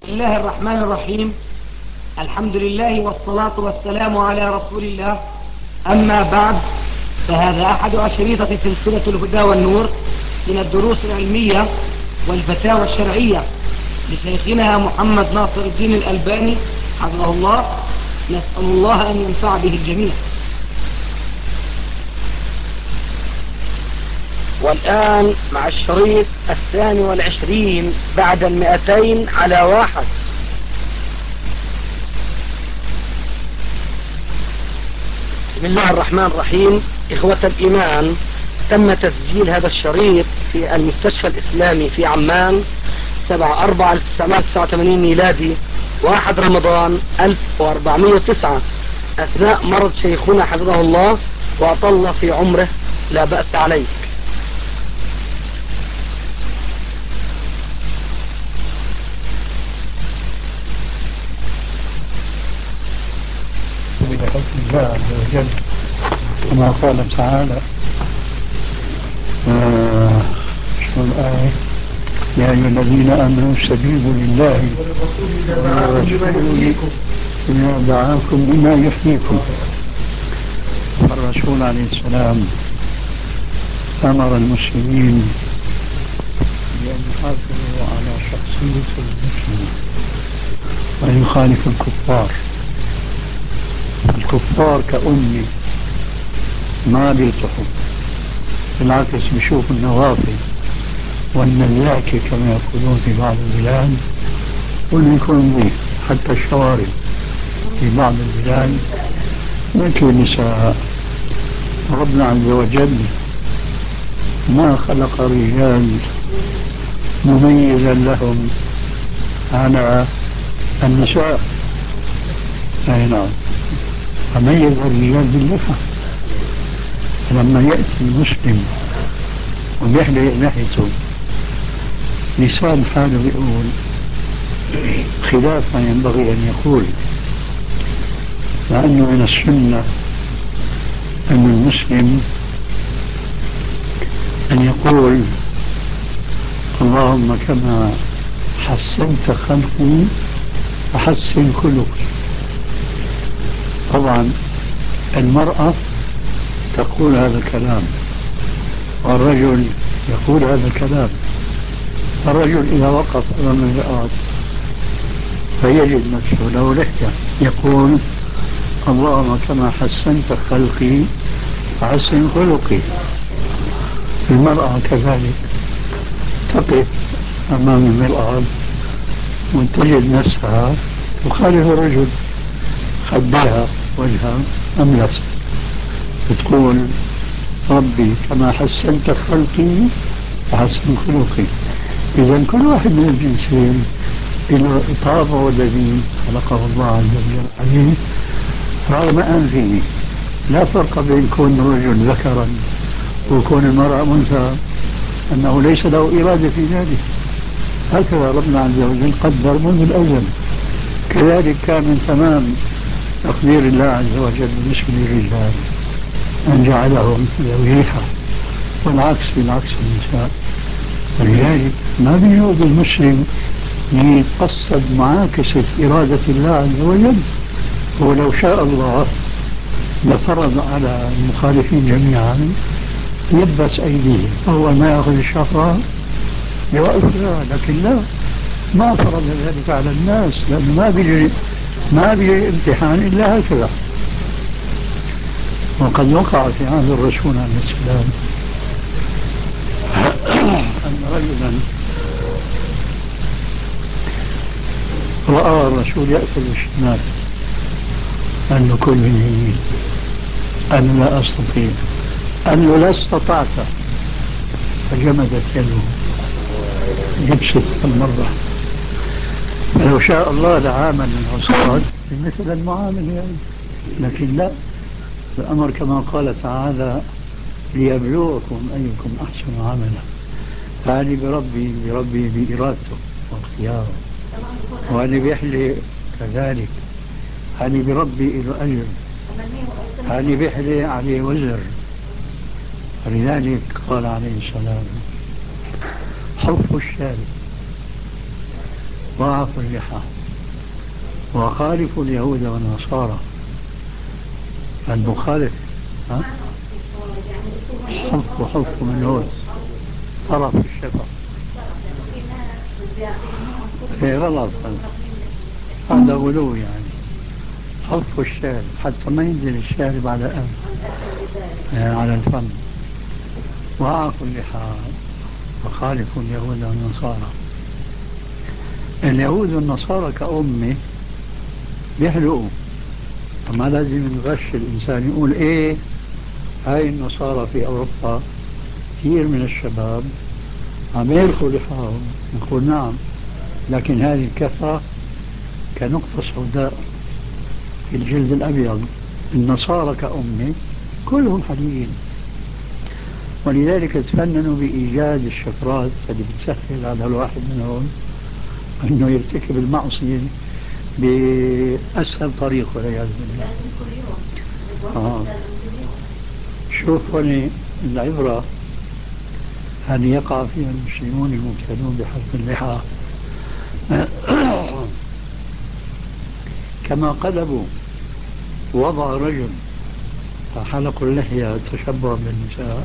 الله الرحمن الرحيم. الحمد لله والصلاة والسلام على رسول الله. أما بعد، فهذا أحد أشريطة سلسلة الهدى والنور من الدروس العلمية والفتاوى الشرعية لشيخنا محمد ناصر الدين الألباني حفظه الله. نسأل الله أن ينفع به الجميع. والآن مع الشريط 22 بعد 200 على 1. بسم الله الرحمن الرحيم. إخوة الإيمان، تم تسجيل هذا الشريط في المستشفى الإسلامي في عمان 7/4/1989 ميلادي، 1 رمضان 1409، أثناء مرض شيخنا حفظه الله وأطل في عمره. لا بأس عليك. بحكم الله عز وجل كما قال تعالى شو الآية؟ يا أيها الذين آمنوا استجيبوا لله ورسوله إذا دعاكم لما يحييكم. الرسول عليه السلام أمر المسلمين بأن يحافظوا على شخصية المسلم وأن يخالفوا الكفار كأمي ما بيلتحوا، بالعكس بيشوفوا النوافل والنزاكة كما يقولون في بعض البلاد، واللي يكون به حتى الشوارب في بعض البلاد يأتي النساء. ربنا عز وجل ما خلق رجال مميزا لهم على النساء. أي نعم، فميز الرجال باللحى. لما يأتي المسلم ويحلق لحيته لسان حاله بيقول خلاف ما ينبغي أن يقول، لأنه من السنة أن المسلم أن يقول اللهم كما حسنت خلقي فحسن خلقي. طبعا المرأة تقول هذا الكلام والرجل يقول هذا الكلام. الرجل إذا وقف أمام المرآة فيجد نفسه له لحية يقول اللهم كما حسنت خلقي فحسن خلقي. المرأة كذلك تقف أمام المرآة وتجد نفسها تخالف الرجل، خدها وجهها أملس، بتقول ربي كما حسنت خلقي فحسن خلقي. إذا كل واحد من الجنسين له طابعه الذي خلقه الله عز وجل عليه، رغم أنفه. لا فرق بين كون الرجل ذكرا وكون المرأة أنثى، أنه ليس له إرادة في ذلك. هكذا ربنا عز وجل قدر منذ الأزل. كذلك كان من تمام تقدير الله عز وجل بالنسبة للرجال أن جعلهم ذوي ريحة، والعكس بالعكس النساء. ولذلك ما بيجوز المسلم يتقصد معاكسة إرادة الله عز وجل. ولو شاء الله لفرض على المخالفين جميعا يلبس أيديهم أول ما يأخذ الشفرة يوقفها، لكن لا، ما فرض ذلك على الناس، لأنه ما بيجي امتحان إلا هكذا. وقد وقع في عهد الرسول عليه السلام أن رجلا رأى الرسول يأكل الشمال، قال له كل من يمين، قال له لا أستطيع، قال له لا استطعت، فجمدت يده يبسط المرة. فلو شاء الله لعامل العصاد بمثل المعامل يعني، لكن لا، الأمر كما قال تعالى ليبلوكم أيكم أحسن عملا. فهذه بربي بإرادته واختياره، وهذه بيحلي كذلك، هذه بربي إلى أجر، هذه بيحلي عليه وزر. فلذلك قال عليه السلام حف الشارب وأعفوا اللحى وخالفوا اليهود والنصارى. المخالف حف من هون طرف الشفا. ايه غلط، هذا غلو يعني. حف الشارب حتى ما ينزل الشارب على يعني على الفم. وأعفوا اللحى وخالفوا اليهود والنصارى. اليهود والنصارى كأمة بيحلقوا، ما لازم نغش الإنسان يقول إيه هاي النصارى في أوروبا كثير من الشباب عم يرخوا لحاهم. نقول نعم، لكن هذه الكثرة كنقطة سوداء في الجلد الأبيض. النصارى كأمة كلهم حليين، ولذلك تفننوا بإيجاد الشفرات اللي بتسهل على الواحد منهم أنه يرتكب المعصية بأسهل طريق والعياذ بالله. شوف هنا العبرة أن يقع فيها المسلمون المبتلون بحلق اللحى كما قلبوا وضع رجل فحلقوا اللحية تشبها بالنساء،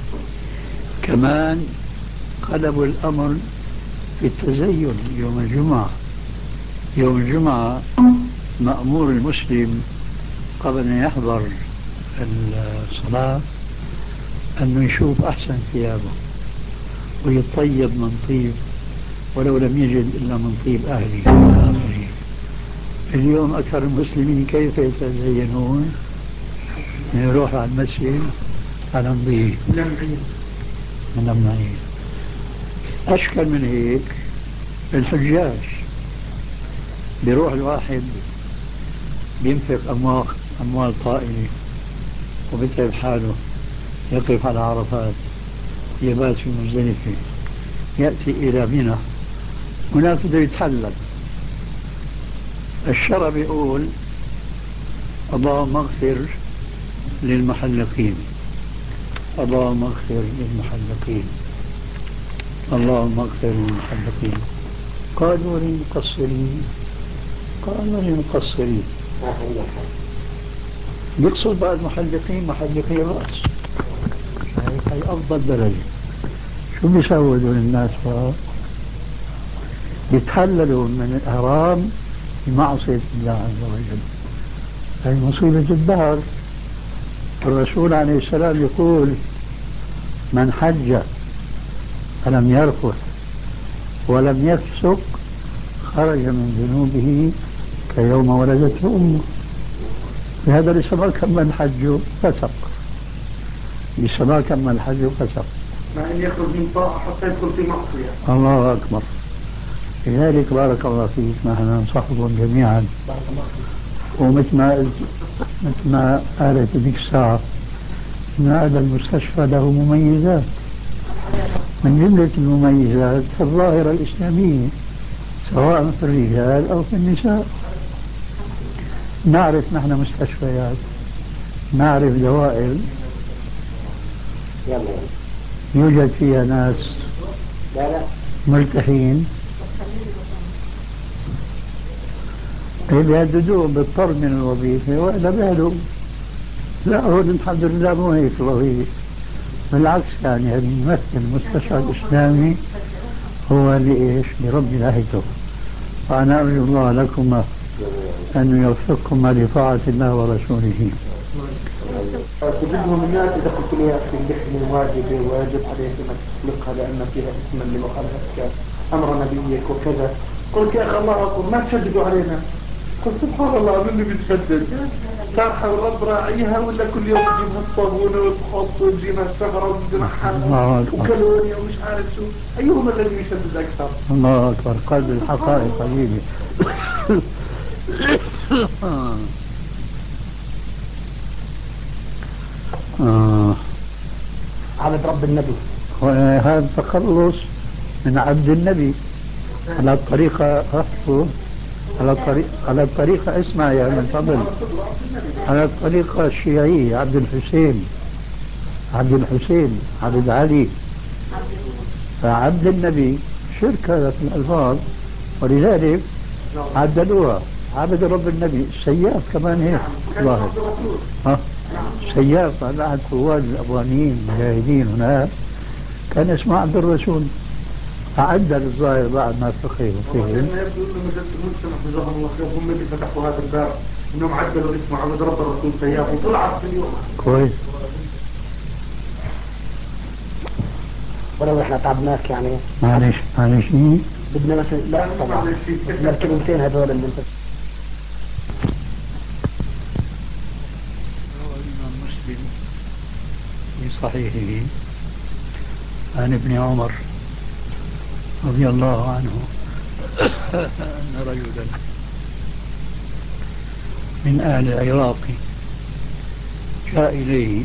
كمان قلبوا الأمر في التزين يوم الجمعة. يوم الجمعة مأمور المسلم قبل أن يحضر الصلاة أنه يشوف أحسن ثيابه ويطيب من طيب ولو لم يجد إلا من طيب أهله. اليوم أكثر المسلمين كيف يتزينون؟ يروح على المسجد على نظيف من أشكل من هيك الحجاج. بيروح الواحد بينفق أموال طائلة وبتعب حاله، يقف على عرفات، يبات في مزدلفة، يأتي إلى منى، هناك بده يتحلل. الشرع بيقول اللهم اغفر للمحلقين، اللهم اغفر للمحلقين، اللهم اغفر للمحلقين. قالوا للمقصرين، قالوا للمقصرين. بيقصد بعض المحلقين محلقي الرأس، هي أفضل درجة. شو بيسووا للناس بقى؟ يتحللوا من الإحرام بمعصية الله عز وجل. هي مصيبة الدهر. الرسول عليه السلام يقول من حج فلم يرفث ولم يفسق خرج من ذنوبه كيوم ولدته أمه. لهذا لسما كمل حجه فسق، لسما كمل حجه فسق، مع أن يخرج من طاعة حتى يدخل في معصية. الله أكبر. لذلك بارك الله فيك نحن ننصحكم جميعا، ومثل ما قالت ذيك الساعة أن هذا المستشفى له مميزات. من جملة المميزات الظاهرة الإسلامية سواء في الرجال أو في النساء. نعرف نحن مستشفيات، نعرف دوائر يوجد فيها ناس مرتاحين بيهددوهم بالطرد من الوظيفة وإلا بيهدوا. لا هو الحمد لله مو هيك الوظيفة، بالعكس يعني يمثل المستشفى الإسلامي هو لإيش؟ لرب لهجته. وأنا أرجو الله لكما أن يوفقكما لطاعة الله ورسوله. تجدهم الناس إذا قلت لي يا أخي اللحية واجبة وواجب عليك أنك تطلقها لأن فيها إثما لمخالفتك أمر نبيك وكذا، قلت يا أخي الله أكبر ما تشددوا علينا. قلت سبحان الله من اللي بتشدد؟ صارحة والرب راعيها ولا كل يوم تجيبها الصابونة وتحط وتجيبها الثمرة وتجمعها وكالوريا ومش عارف شو، أيهما الذي يشدد أكثر؟ الله أكبر. قلب الحقائق قليلة. عبد رب النبي. وهذا تخلص من عبد النبي على الطريقة. على الطريقة اسمع يا من فضل، على الطريقة الشيعية عبد الحسين، عبد علي، فعبد النبي شرك هذا في الألفاظ، ولذلك عدلوها عبد رب النبي سياف كمان هيك ظاهر. ها سياف بعد قواد الأفغانيين المجاهدين هناك كان اسمه عبد الرسول، عدل الظاهر بعد ما فقه وفهم. يبدو أن مجلس المجتمع جزاهم الله خير هم اللي فتحوا هذا الباب، انهم عدلوا اسمه عبد رب الرسول سياف وطلعت في اليوم. كويس. ولو احنا تعبناك يعني معلش بدنا مثلا لا طبعا بدنا الكلمتين هذول اللي انت. روى الإمام مسلم في صحيحه عن ابن عمر رضي الله عنه أن رجلا من أهل العراق جاء إليه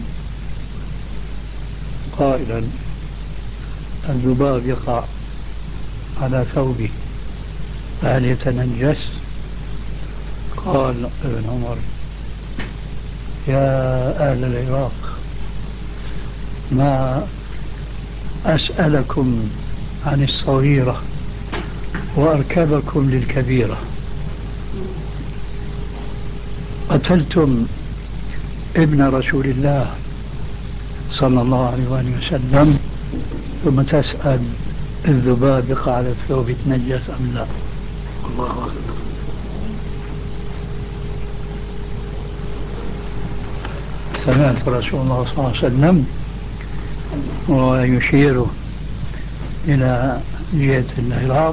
قائلا الذباب يقع على ثوبه فهل يتنجس؟ قال ابن عمر يا أهل العراق ما أسألكم عن الصغيرة وأركبكم للكبيرة، قتلتم ابن رسول الله صلى الله عليه وآله وسلم ثم تسأل الذباب يقع على الثوب يتنجس أم لا؟ الله أكبر. سمعت رسول الله صلى الله عليه وسلم ويشير إلى جهة العراق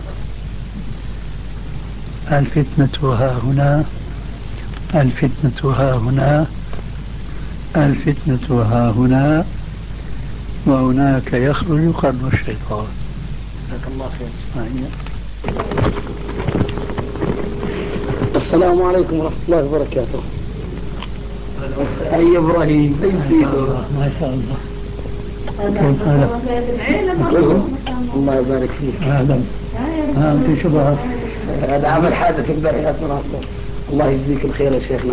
الفتنة ها هنا الفتنة ها هنا الفتنة ها هنا وهناك يخرج قرن الشيطان. جزاك الله خير. السلام عليكم ورحمة الله وبركاته. أي إبراهيم ما شاء الله. الله يبارك فيك. في شبهة هذا عمل حادث امبارح الله يجزيك الخير يا شيخنا.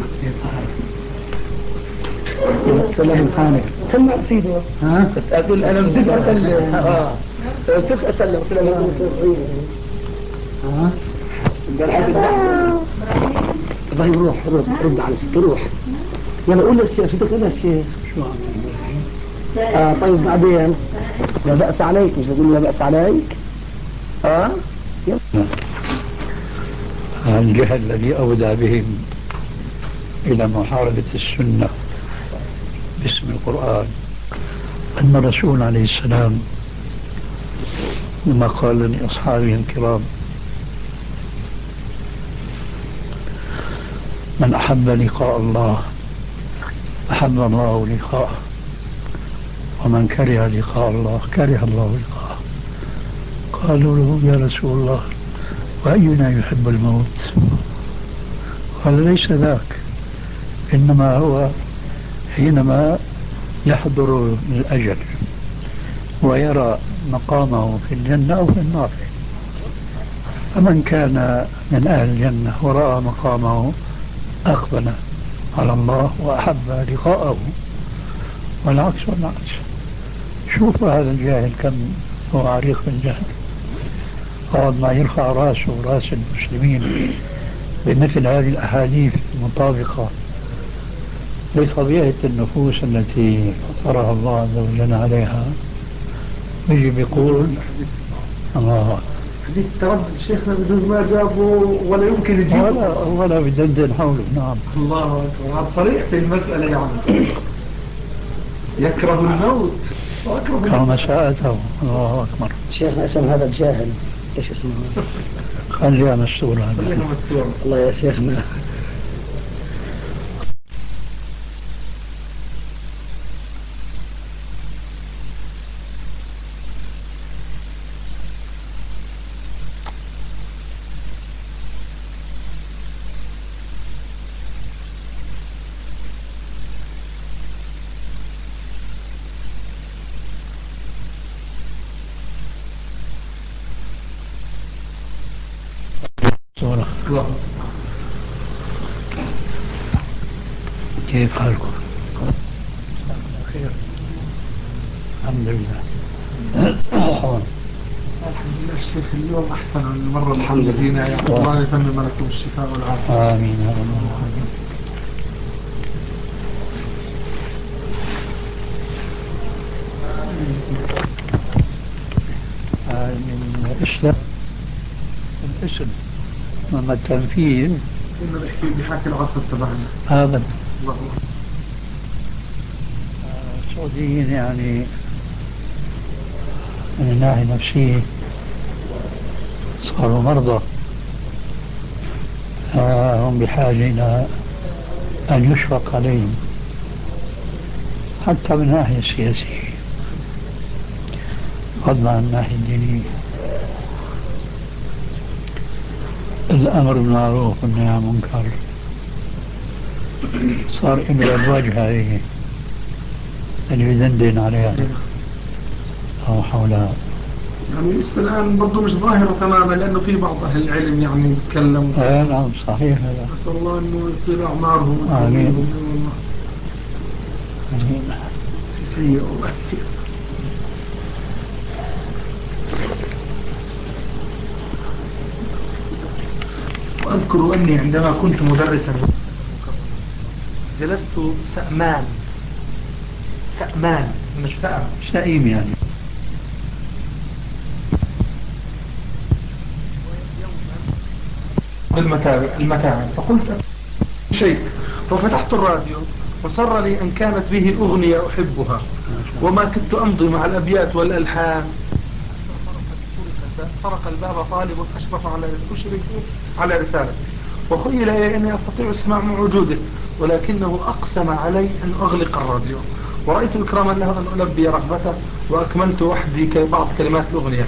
سلام حالك. سمع سيدي. أقول أنا أسلم إبراهيم روح رد على ست روح يلا قول للشيخ شو تقول للشيخ شو طيب بعدين لا بأس عليك مش تقول لا بأس عليك الجهل الذي أودى بهم إلى محاربة السنة باسم القرآن أن الرسول عليه السلام لما قال لأصحابه الكرام من أحب لقاء الله أحب الله لقاءه ومن كره لقاء الله كره الله لقاءه. قالوا له يا رسول الله وأينا يحب الموت؟ قال ليس ذاك، إنما هو حينما يحضر الأجل ويرى مقامه في الجنة أو في النار. فمن كان من أهل الجنة ورأى مقامه أقبل على الله وأحب لقاءه والعكس والعكس. شوف هذا الجاهل كم هو عريق بالجهل، بعد ما يرفع راسه ورأس المسلمين بمثل هذه الأحاديث المطابقة لطبيعة النفوس التي فطرها الله عز وجل عليها، يجي بيقول الله حديث تردد شيخنا بدون ما جابه ولا يمكن يجيبه ولا بدندن حوله. نعم الله أكبر. هذا صريح في المسألة يعني يكره الموت كما ساءته. الله أكبر. شيخنا اسم هذا الجاهل ايش اسمه؟ خليها مستورة. الله يا شيخنا. كيف حالكم؟ خير الحمد لله. الحمد لله الشيخ اليوم أحسن من المرة الحمد يا الله يتمم لكم الشفاء والعافية. آمين يا رب العالمين. من الاسم أما التنفيذ كنا بحكي العصر تبعنا هذا السعوديين يعني من الناحية النفسية صاروا مرضى، هم بحاجة إلى أن يشفق عليهم حتى من الناحية السياسية فضلا عن الناحية الدينية. الأمر بالمعروف والنهي عن المنكر صار له الواجهة هي اللي يدندن عليها أو حولها. يعني لسه الآن برضه مش ظاهرة تماما لأنه في بعض أهل العلم يعني يتكلم. نعم صحيح هذا. نسأل الله إنه يطيل أعمارهم. آمين. آمين. سيء ومؤثر. وأذكر أني عندما كنت مدرسا جلست سأمان مش سئيم يعني المتاعب فقلت شيء ففتحت الراديو وصر لي أن كانت به أغنية أحبها وما كنت أمضي مع الأبيات والألحان. طرق الباب طالب أشرف على رسالة وخيل إلي أني أستطيع السماع من وجوده ولكنه أقسم علي أن أغلق الراديو ورأيت إكراما له أن ألبي رغبته وأكملت وحدي بعض كلمات الأغنية.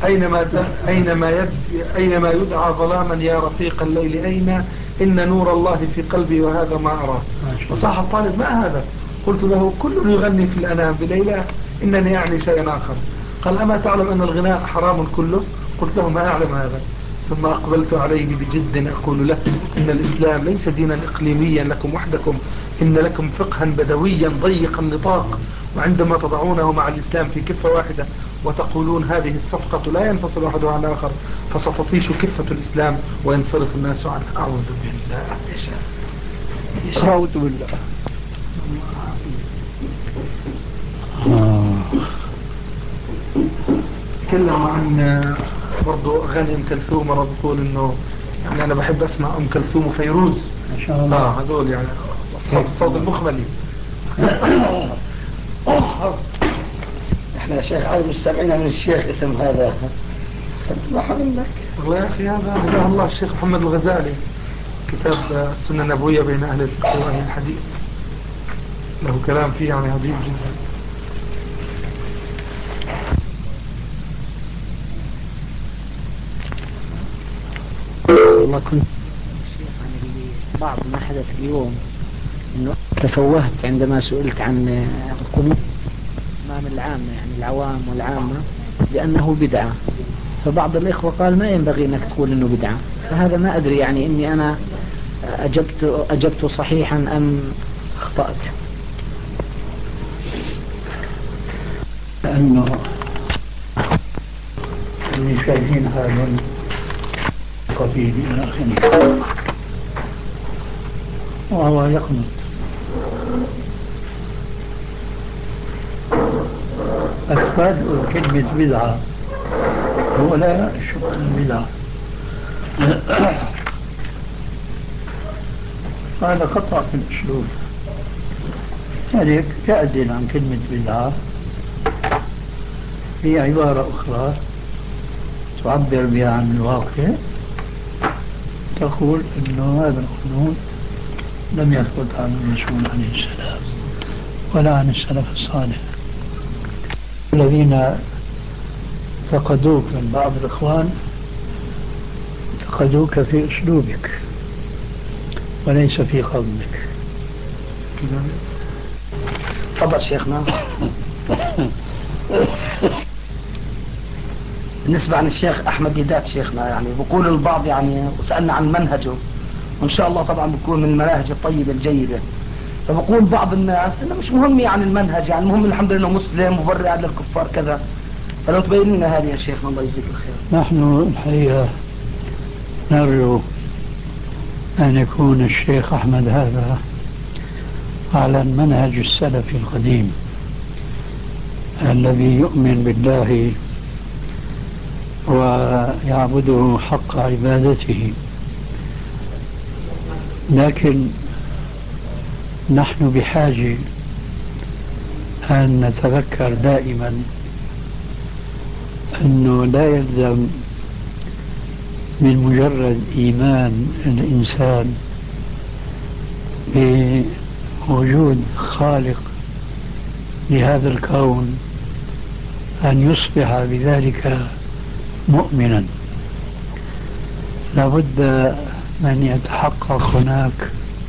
أينما يدعى ظلاما يا رفيق الليل أين إن نور الله في قلبي وهذا ما أراه. وصاح الطالب ما هذا؟ قلت له كل يغني في الأنام بليلة إنني يعني شيئا آخر. قال أما تعلم أن الغناء حرام كله؟ قلت له ما أعلم هذا. ثم أقبلت عليه بجد أقول له إن الإسلام ليس دينا إقليميا لكم وحدكم، إن لكم فقها بدويا ضيق النطاق، وعندما تضعونه مع الإسلام في كفة واحدة وتقولون هذه الصفقة لا ينفصل أحدها عن الآخر فستطيش كفة الإسلام وينصرف الناس عنه. أعوذ بالله. أعوذ بالله. تكلم عن برضو أغاني أم كلثوم مرة بقول إنه يعني أنا بحب أسمع أم كلثوم وفيروز ما شاء الله. هذول يعني أصحاب الصوت المخملي. احنا شيخ عايز مستمعين من الشيخ اسم هذا اسمح منك والله يا أخي هذا هداه الله الشيخ محمد الغزالي كتاب السنة النبوية بين أهل الفقه وأهل الحديث له كلام فيه يعني عظيم جدا. والله كنت عن بعض ما حدث اليوم انه تفوهت عندما سئلت عن القنوت امام العامة يعني العوام والعامة لانه بدعة، فبعض الاخوة قال ما ينبغي انك تقول انه بدعة، فهذا ما ادري يعني اني انا اجبت صحيحا ام اخطأت. لأنه اللي شايفين هذا قبيل إلى آخره وهو يقنط. أتفاد كلمة بدعة هو لا يشك البدعة هذا خطأ في الأسلوب. لذلك تعدل عن كلمة بدعة هي عبارة أخرى تعبر بها عن الواقع، تقول أنه هذا القنوت لم يثبت عن الرسول عليه السلام ولا عن السلف الصالح. الذين انتقدوك من بعض الإخوان انتقدوك في أسلوبك وليس في قلبك. تفضل شيخنا. بالنسبة عن الشيخ أحمد ديدات شيخنا يعني بقول البعض يعني وسألنا عن منهجه وإن شاء الله طبعا بيكون من المناهج الطيبة الجيدة، فبقول بعض الناس إنه مش مهم يعني المنهج، يعني المهم الحمد لله إنه مسلم مبرئ للكفار كذا، فلو تبين لنا هذه يا شيخنا الله يجزيك الخير. نحن الحقيقة نرجو أن يكون الشيخ أحمد هذا على المنهج السلفي القديم الذي يؤمن بالله ويعبده حق عبادته، لكن نحن بحاجة أن نتذكر دائما أنه لا يلزم من مجرد إيمان الإنسان بوجود خالق لهذا الكون أن يصبح بذلك مؤمنا. لابد من يتحقق هناك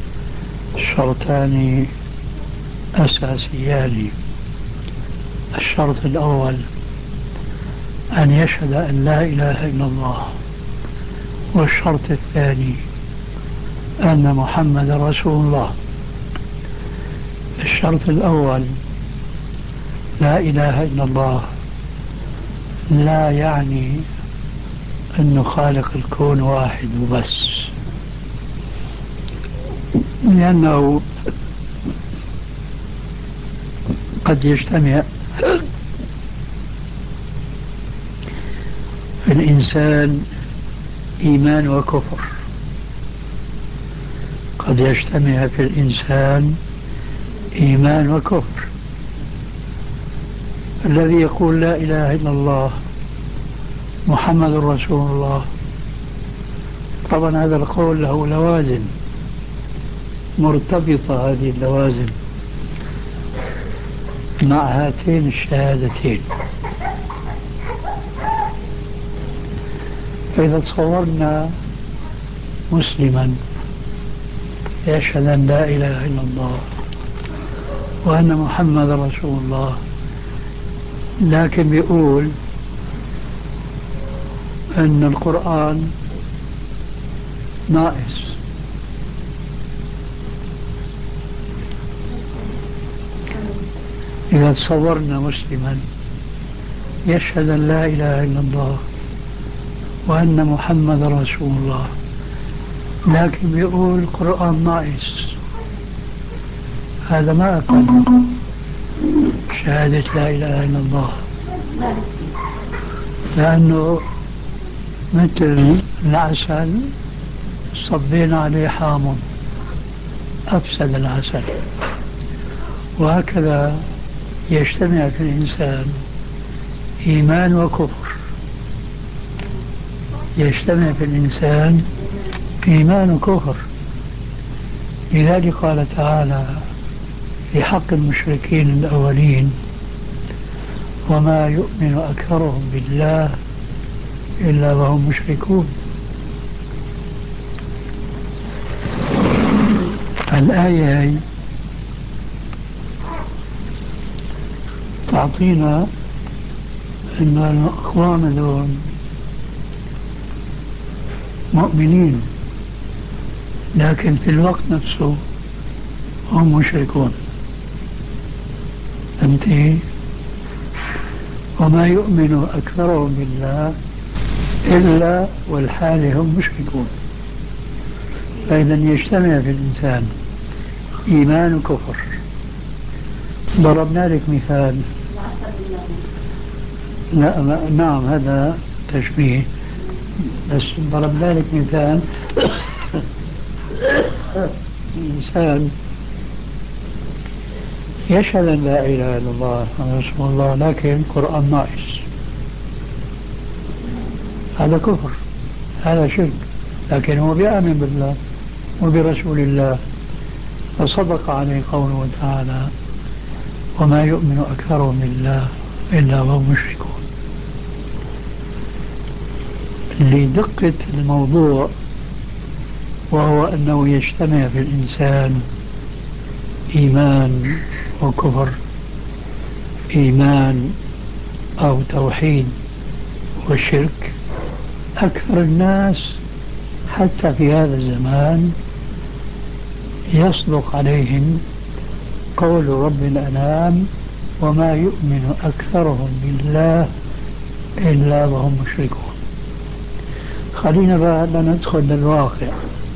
شرطان أساسيان. الشرط الأول أن يشهد أن لا إله إلا الله، والشرط الثاني أن محمد رسول الله. الشرط الأول لا إله إلا الله لا يعني أنه خالق الكون واحد وبس، لأنه قد يجتمع في الإنسان إيمان وكفر، قد يجتمع في الإنسان إيمان وكفر. الذي يقول لا إله إلا الله محمد رسول الله، طبعا هذا القول له لوازم مرتبطة، هذه اللوازم مع هاتين الشهادتين. فإذا تصورنا مسلما يشهد أن لا إله إلا الله وأن محمد رسول الله، لكن بيقول أن القرآن ناقص، إذا تصورنا مسلما يشهد أن لا إله إلا الله وأن محمد رسول الله، لكن بيقول القرآن ناقص، هذا ما أقل شهادة لا إله إلا الله، لأنه مثل العسل صبينا عليه حامض أفسد العسل. وهكذا يجتمع في الإنسان إيمان وكفر، يجتمع في الإنسان إيمان وكفر. لذلك قال تعالى في حق المشركين الأولين وما يؤمن أكثرهم بالله إلا وهم مشركون. الآية هي تعطينا أن الأقوام دول مؤمنين، لكن في الوقت نفسه هم مشركون. فهمتي؟ وما يؤمن أكثرهم بالله إلا والحال هم مشركون. فإذا يجتمع في الإنسان إيمان وكفر. ضربنا لك مثال، لا نعم هذا تشبيه، بس ضربنا لك مثال إنسان يشهد أن لا إله إلا الله محمد رسول الله لكن القرآن ناقص، هذا كفر، هذا شرك، لكن هو بيؤمن بالله وبرسول الله، فصدق عليه قوله تعالى وما يؤمن أكثرهم بالله إلا وهم مشركون. لدقة الموضوع وهو أنه يجتمع في الإنسان إيمان وكفر، إيمان أو توحيد والشرك. أكثر الناس حتى في هذا الزمان يصدق عليهم قول رب الأنام وما يؤمن أكثرهم بالله إلا وهم مشركون. خلينا بقى ندخل للواقع.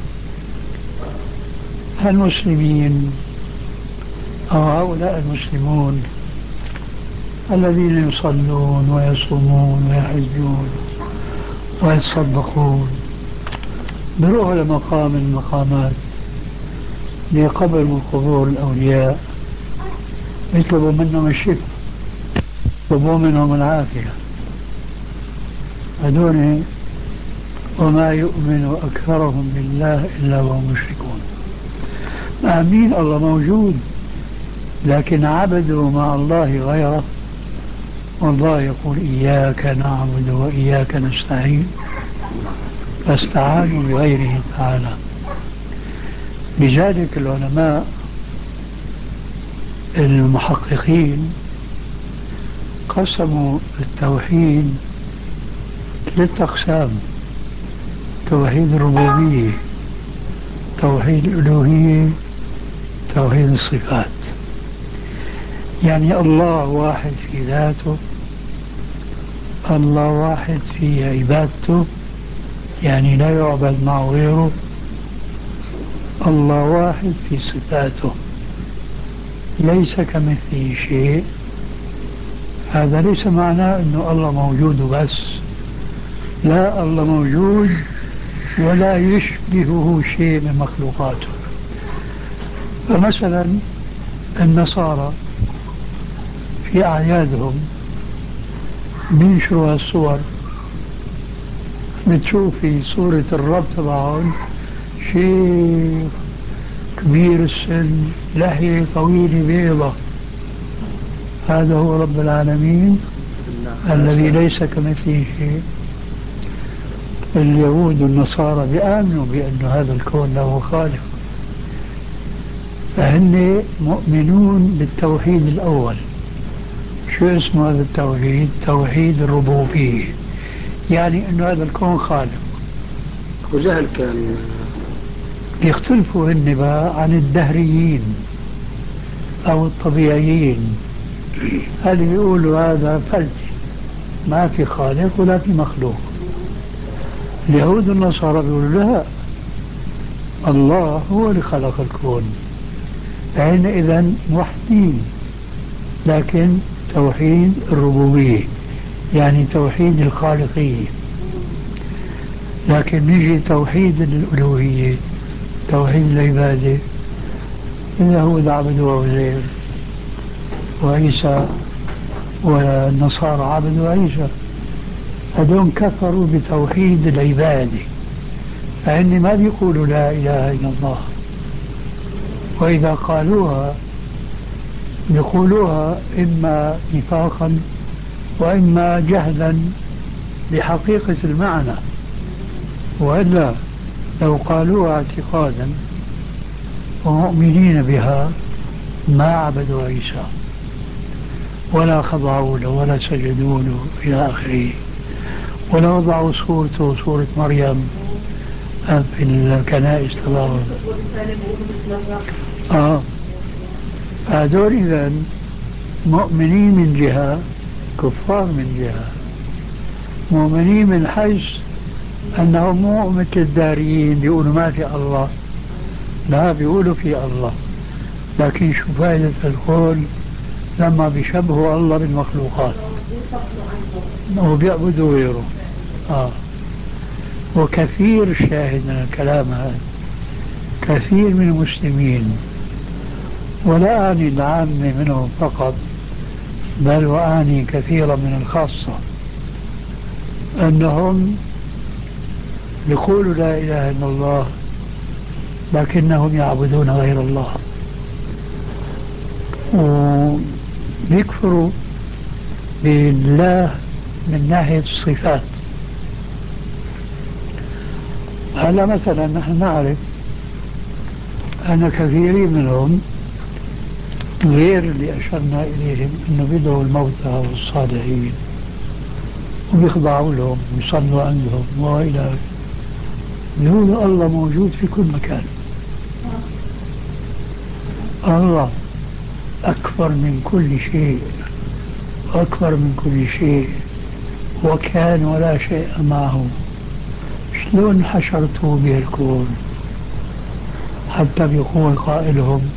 المسلمين أو هؤلاء المسلمون الذين يصلون ويصومون ويحجون ويتصدقون بروحوا لمقام من المقامات لقبر من قبور الأولياء، يطلبوا منهم الشفاء، يطلبوا منهم العافية. هذول وما يؤمن أكثرهم بالله إلا وهم مشركون. آمين الله موجود، لكن عبدوا مع الله غيره، والله يقول إياك نعبد وإياك نستعين، فاستعانوا بغيره تعالى. لذلك العلماء المحققين قسموا التوحيد ثلاثة أقسام: توحيد الربوبية، توحيد الألوهية، توحيد الصفات. يعني الله واحد في ذاته، الله واحد في عبادته، يعني لا يعبد معه غيره. الله واحد في صفاته، ليس كمثله شيء. هذا ليس معناه أنه الله موجود بس، لا، الله موجود ولا يشبهه شيء من مخلوقاته. فمثلا النصارى في أعيادهم بينشروا الصور، بتشوف في صورة الرب تبعهم شيخ كبير السن، لحية طويلة بيضة، هذا هو رب العالمين الذي ليس كمثله شيء. اليهود والنصارى بيآمنوا بأن هذا الكون له خالق، فهن مؤمنون بالتوحيد الأول. شو اسمه هذا التوحيد؟ توحيد الربوبية، يعني أن هذا الكون خالق. وجهل كان يختلفوا هن بقى عن الدهريين أو الطبيعيين، هل يقولوا هذا فلسفة، ما في خالق ولا في مخلوق. اليهود والنصارى بيقولوا لا، الله هو اللي خلق الكون، حينئذ موحدين، لكن توحيد الربوبية يعني توحيد الخالقية. لكن نجي توحيد الألوهية، توحيد العبادة، اليهود عبدوا عزير وعيسى والنصارى عبدوا عيسى، هذول كفروا بتوحيد العبادة، فإن ما بيقولوا لا إله إلا الله، وإذا قالوها يقولوها إما نفاقا وإما جهلا بحقيقة المعنى، وإلا لو قالوها اعتقادا ومؤمنين بها ما عبدوا عيسى ولا خضعوا له ولا سجدوا له إلى آخره، ولا وضعوا صورته صورة مريم في الكنائس تبعهم. هذول إذن مؤمنين من جهة، كفار من جهة. مؤمنين من حيث أنهم مو مثل الداريين بيقولوا ما في الله، لا، بيقولوا في الله، لكن شو فائدة القول لما بيشبهوا الله بالمخلوقات وبيعبدوا غيره. وكثير شاهد من الكلام هذا، كثير من المسلمين، ولا أعني العامة منهم فقط، بل وأعني كثيرا من الخاصة، أنهم يقولوا لا إله إلا الله لكنهم يعبدون غير الله، ويكفروا بالله من ناحية الصفات. هلا مثلا نحن نعرف أن كثيرين منهم غير اللي أشرنا إليهم أنه بدعوا الموتى والصالحين وبيخضعوا لهم ويصلوا عندهم وإلى آخره، يقولوا الله موجود في كل مكان، الله أكبر من كل شيء، أكبر من كل شيء، وكان ولا شيء معه، شلون حشرته به الكون؟ حتى بيقول قائلهم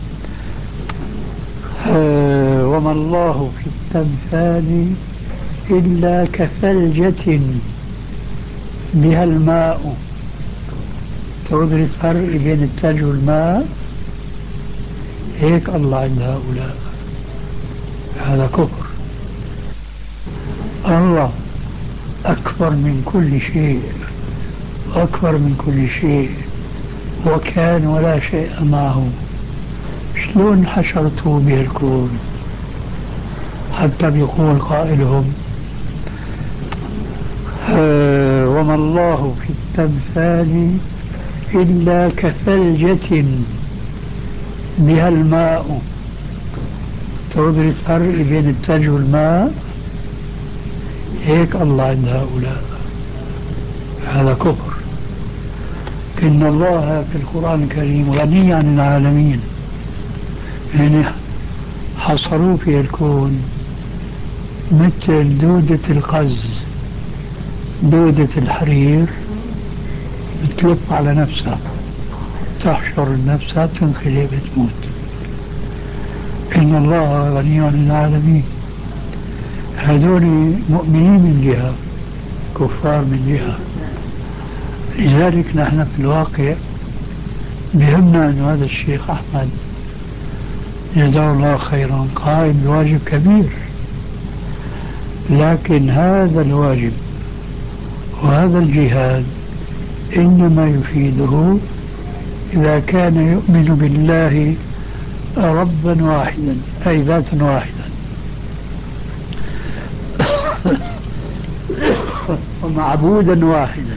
وما الله في التمثال إلا كثلجة بها الماء. تدري الفرق بين الثلج والماء؟ هيك الله عند هؤلاء. هذا كفر. الله أكبر من كل شيء، أكبر من كل شيء، وكان ولا شيء معه، شلون حشرته به الكون؟ حتى بيقول قائلهم وما الله في التمثال إلا كثلجة بها الماء. تدري الفرق بين الثلج والماء؟ هيك الله عند هؤلاء. هذا كفر. إن الله في القرآن الكريم غني عن العالمين، يعني حصروا في الكون مثل دودة القز، دودة الحرير بتلف على نفسها، تحشر نفسها تنخلي بتموت. إن الله غني عن العالمين. هذول مؤمنين من جهة، كفار من جهة. لذلك نحن في الواقع بهمنا أن هذا الشيخ أحمد جزاه الله خيرا قائم بواجب كبير، لكن هذا الواجب وهذا الجهاد إنما يفيده إذا كان يؤمن بالله ربا واحدا، أي ذاتا واحدا، ومعبودا واحدا.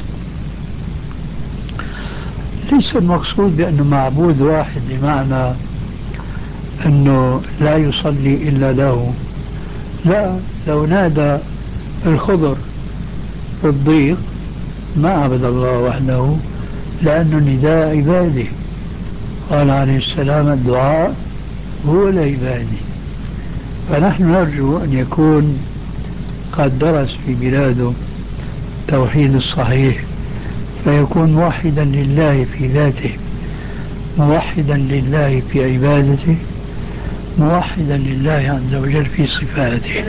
ليس المقصود بأنه معبود واحد بمعنى أنه لا يصلي إلا له، لا، لو نادى الخضر في الضيق ما عبد الله وحده، لأنه نداء عباده. قال عليه السلام الدعاء هو العبادة. فنحن نرجو أن يكون قد درس في بلاده التوحيد الصحيح، فيكون موحدا لله في ذاته، موحدا لله في عبادته، موحدا لله عز وجل في صفاته.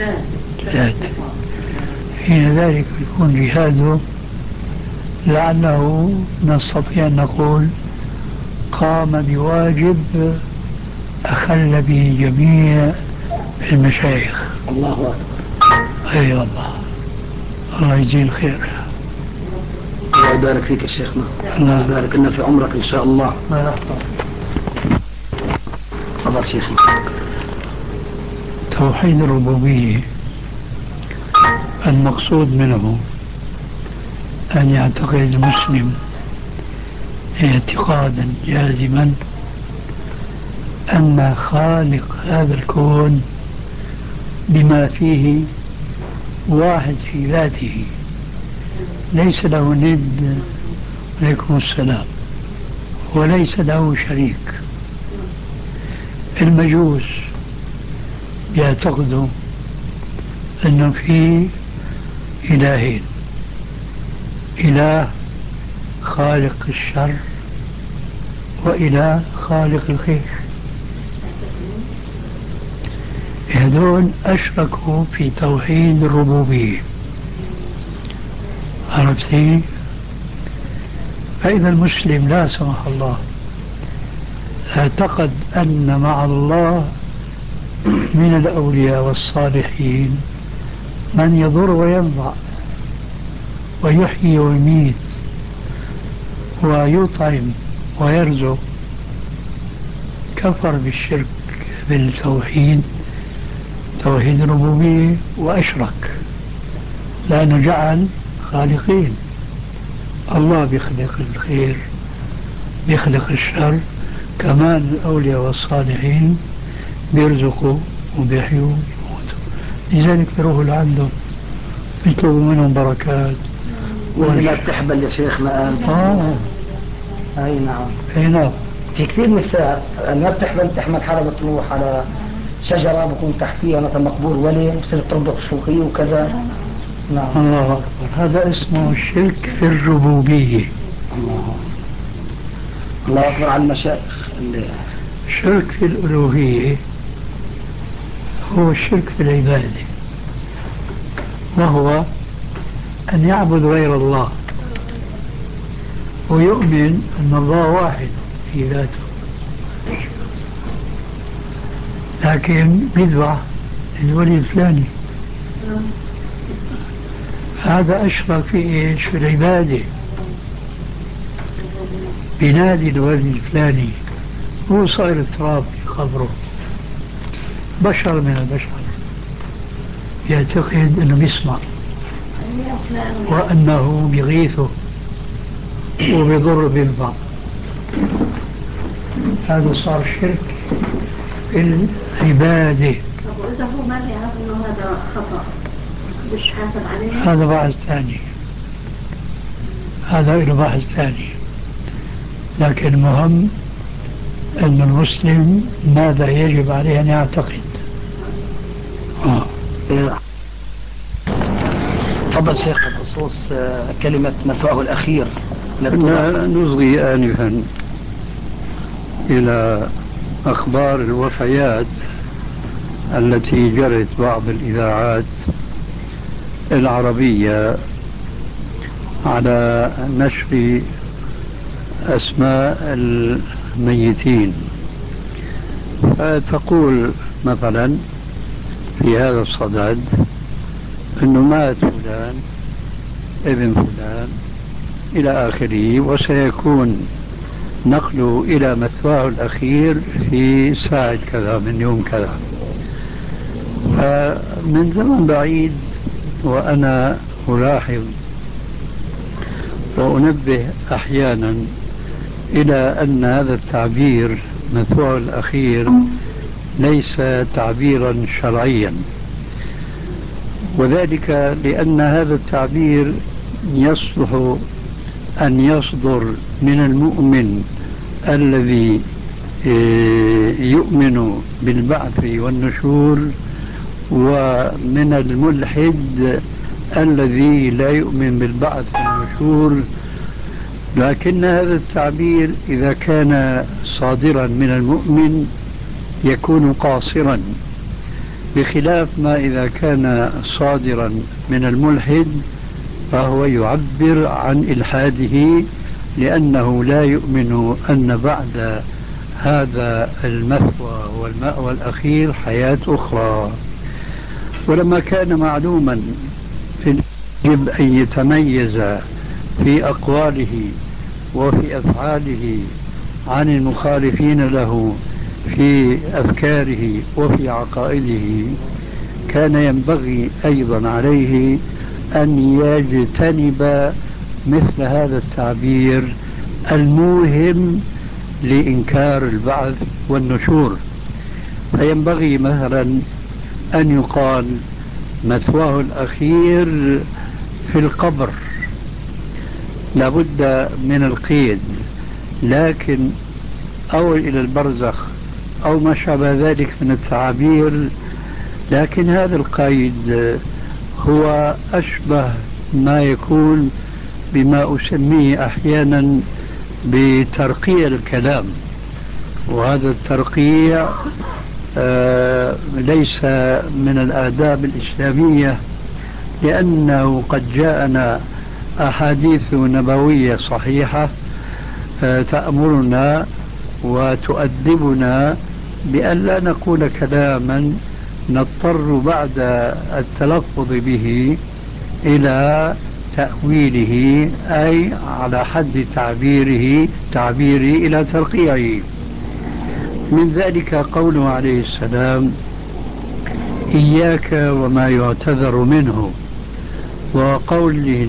حين ذلك يكون جهاده لعله نستطيع أن نقول قام بواجب أخل به جميع المشايخ. الله أكبر. أي والله، الله يجزيه الخير. الله يبارك فيك يا شيخنا، الله يبارك لنا في عمرك إن شاء الله. تفضل شيخنا. توحيد الربوبية المقصود منه أن يعتقد المسلم اعتقادا جازما أن خالق هذا الكون بما فيه واحد في ذاته، ليس له ند، عليكم السلام، وليس له شريك. المجوس يعتقدوا أنه في إلهين، إله خالق الشر وإله خالق الخير. هذول أشركوا في توحيد الربوبية. عرفتي؟ فإذا المسلم لا سمح الله اعتقد أن مع الله من الأولياء والصالحين من يضر وينفع ويحيي ويميت ويطعم ويرزق، كفر بالشرك بالتوحيد، توحيد الربوبية، وأشرك، لأنه جعل خالقين. الله بيخلق الخير بيخلق الشر، كمان الأولياء والصالحين بيرزقوا وبيحيوا ويموتوا. لذلك يروحوا لعندهم يطلبوا منهم بركات. ولا بتحبل يا شيخنا أي نعم. أي نعم. في كثير نساء ما بتحمل تحمل حالها بتروح على شجرة بكون تحتيها مثلا مقبور ولي، بتصير تربط شوكية وكذا، الله أكبر. هذا اسمه الشرك في الربوبية. الله أكبر على المشايخ. الشرك في الألوهية هو الشرك في العبادة، وهو أن يعبد غير الله ويؤمن أن الله واحد في ذاته، لكن بيذبح الولي الفلاني، هذا أشرك في إيش؟ في العبادة. بنادي الولي الفلاني، هو صاير تراب في قبره، بشر من البشر، يعتقد أنه بيسمع وأنه بيغيثه وبيضر بينفع. هذا صار شرك في العبادة. وإذا هو ما يعرف أنه هذا خطأ مش حاسب عليه، هذا بحث ثاني، هذا له بحث ثاني. لكن المهم أن المسلم ماذا يجب عليه أن يعتقد. تفضل شيخ بخصوص كلمة مثواه الأخير. كنا نصغي آنفا إلى أخبار الوفيات التي جرت بعض الإذاعات العربية على نشر أسماء الميتين، فتقول مثلا في هذا الصدد أنه مات فلان ابن فلان إلى آخره، وسيكون نقله إلى مثواه الأخير في ساعة كذا من يوم كذا. من زمن بعيد وأنا ألاحظ وأنبه أحيانا إلى أن هذا التعبير مثواه الأخير ليس تعبيرا شرعيا، وذلك لأن هذا التعبير يصلح أن يصدر من المؤمن الذي يؤمن بالبعث والنشور، ومن الملحد الذي لا يؤمن بالبعث والنشور. لكن هذا التعبير إذا كان صادرا من المؤمن يكون قاصرا، بخلاف ما إذا كان صادرا من الملحد فهو يعبر عن إلحاده، لأنه لا يؤمن أن بعد هذا المثوى والمأوى الأخير حياة أخرى. ولما كان معلوما يجب أن يتميز في أقواله وفي أفعاله عن المخالفين له في أفكاره وفي عقائده، كان ينبغي أيضا عليه أن يجتنب مثل هذا التعبير الموهم لإنكار البعث والنشور. فينبغي مثلا أن يقال مثواه الأخير في القبر، لابد من القيد، لكن أو إلى البرزخ أو ما شابه ذلك من التعابير، لكن هذا القيد هو أشبه ما يكون بما أسميه أحيانا بترقيع الكلام، وهذا الترقيع ليس من الآداب الإسلامية، لأنه قد جاءنا أحاديث نبوية صحيحة تأمرنا وتؤدبنا بأن لا نقول كلاما نضطر بعد التلفظ به إلى تأويله، أي على حد تعبيره إلى ترقيعه. من ذلك قوله عليه السلام: إياك وما يعتذر منه، وقوله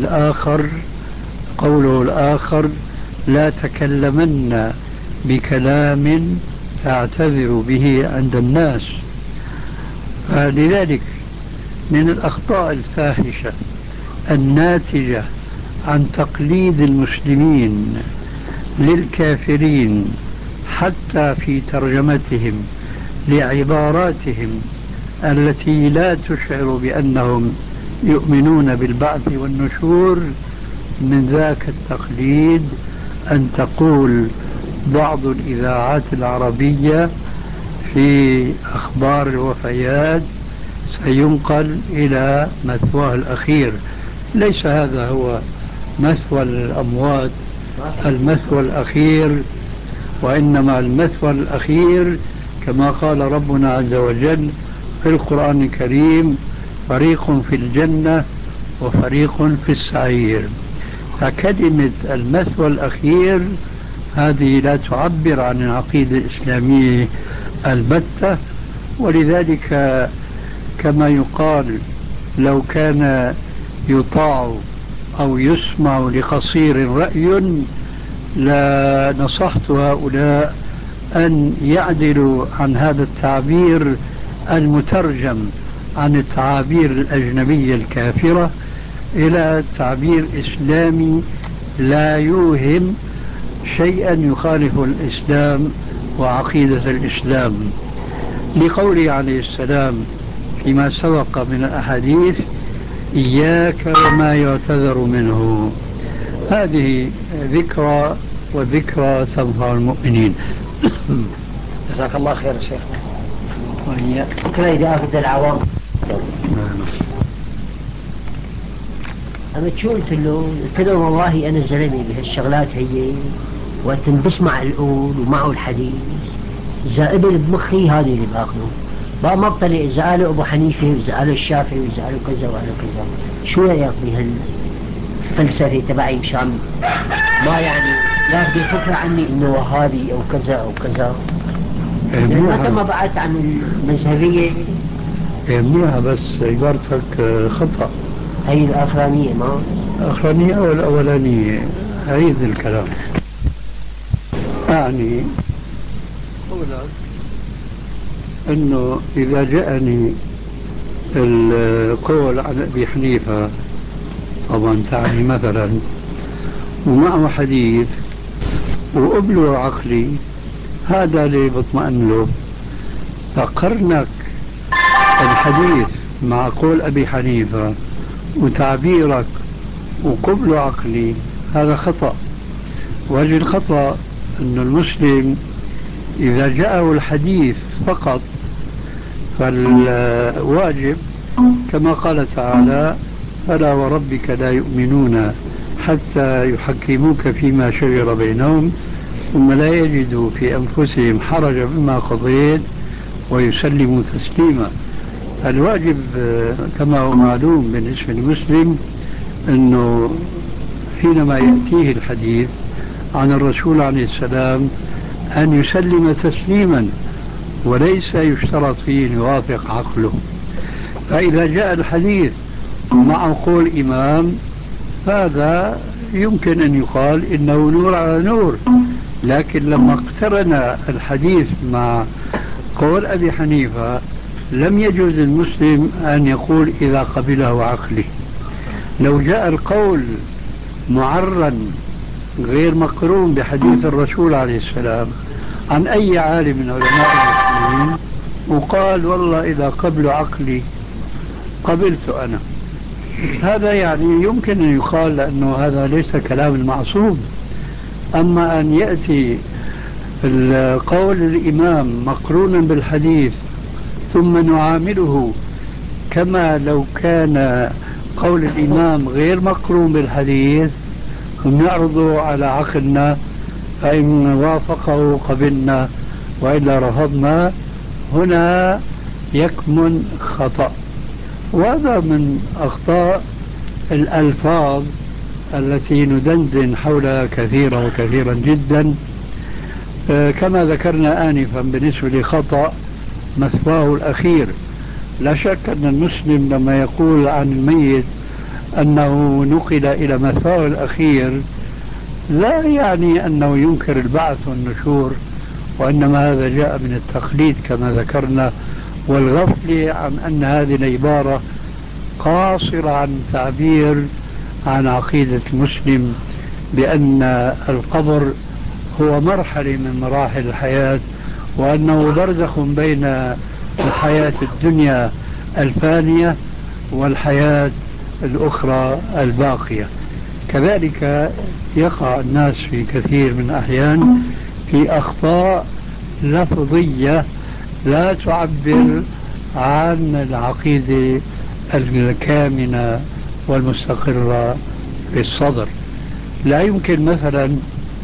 الآخر: لا تكلمن بكلام تعتذر به عند الناس. فلذلك من الأخطاء الفاحشة الناتجة عن تقليد المسلمين للكافرين حتى في ترجمتهم لعباراتهم التي لا تشعر بأنهم يؤمنون بالبعث والنشور من ذاك التقليد أن تقول بعض الإذاعات العربية في أخبار الوفيات سينقل إلى مثواه الأخير. ليس هذا هو مثوى الأموات المثوى الأخير، وإنما المثوى الأخير كما قال ربنا عز وجل في القرآن الكريم: فريق في الجنة وفريق في السعير. فكلمة المثوى الأخير هذه لا تعبر عن العقيدة الإسلامية البتة، ولذلك كما يقال لو كان يطاع أو يسمع لقصير رأي لنصحت هؤلاء أن يعدلوا عن هذا التعبير المترجم عن التعابير الأجنبية الكافرة إلى تعبير إسلامي لا يوهم شيئا يخالف الإسلام وعقيدة الإسلام. لقوله عليه السلام فيما سبق من الأحاديث: إياك وما يعتذر منه. هذه ذكرى، وذكرى تنفع المؤمنين. جزاك الله خير شيخ. كما إذا أخذ العوام أنا شو قلت له والله أنا زلمي بهالشغلات هي، وقت بسمع القول ومعه الحديث زائبل بمخي هذه اللي باخذه بقى ما بطلع. إذا قالوا أبو حنيفة وإذا قالوا الشافعي وإذا قالوا كذا وقالوا كذا، شو ياخذ هالفلسفة تبعي مشان ما يعني ياخذ فكرة عني إنه وهابي أو كذا أو كذا. متى ما بعدت عن المذهبية منيحة، بس عبارتك خطأ. هي الآخرانية ما الآخرانية أو الأولانية؟ عيد الكلام. أعني أولا أنه إذا جاءني القول عن أبي حنيفة طبعا تعني مثلا ومعه حديث وقبله عقلي، هذا اللي بطمئن له. فقرنك الحديث مع قول أبي حنيفة وتعبيرك وقبله عقلي هذا خطأ. وجه الخطأ أن المسلم إذا جاءه الحديث فقط فالواجب كما قال تعالى: فلا وربك لا يؤمنون حتى يحكموك فيما شجر بينهم ثم لا يجدوا في أنفسهم حرجا مما قضيت ويسلموا تسليما. الواجب كما هو معلوم بالنسبة للمسلم أنه حينما يأتيه الحديث عن الرسول عليه السلام أن يسلم تسليما، وليس يشترط فيه أن يوافق عقله. فإذا جاء الحديث مع قول إمام هذا يمكن أن يقال إنه نور على نور، لكن لما اقترن الحديث مع قول أبي حنيفة لم يجوز للمسلم أن يقول إذا قبله عقله. لو جاء القول معرا غير مقرون بحديث الرسول عليه السلام عن أي عالم من علماء المسلمين وقال والله إذا قبل عقلي قبلت أنا، هذا يعني يمكن أن يقال لأنه هذا ليس كلام المعصوم. أما أن يأتي القول الإمام مقرونا بالحديث ثم نعامله كما لو كان قول الإمام غير مقرون بالحديث ونعرضه على عقلنا، فإن وافقه قبلنا وإلا رفضنا، هنا يكمن خطأ. وهذا من أخطاء الألفاظ التي ندندن حولها كثيرا وكثيرا جدا. كما ذكرنا آنفا بالنسبة لخطأ مثواه الأخير، لا شك أن المسلم لما يقول عن الميت أنه نقل إلى مثواه الأخير لا يعني أنه ينكر البعث والنشور، وإنما هذا جاء من التقليد كما ذكرنا، والغفل عن أن هذه العبارة قاصرة عن تعبير عن عقيدة المسلم بأن القبر هو مرحلة من مراحل الحياة، وأنه برزخ بين الحياة الدنيا الفانية والحياة الأخرى الباقية. كذلك يقع الناس في كثير من الأحيان في أخطاء لفظية لا تعبر عن العقيدة الكامنة والمستقرة في الصدر. لا يمكن مثلا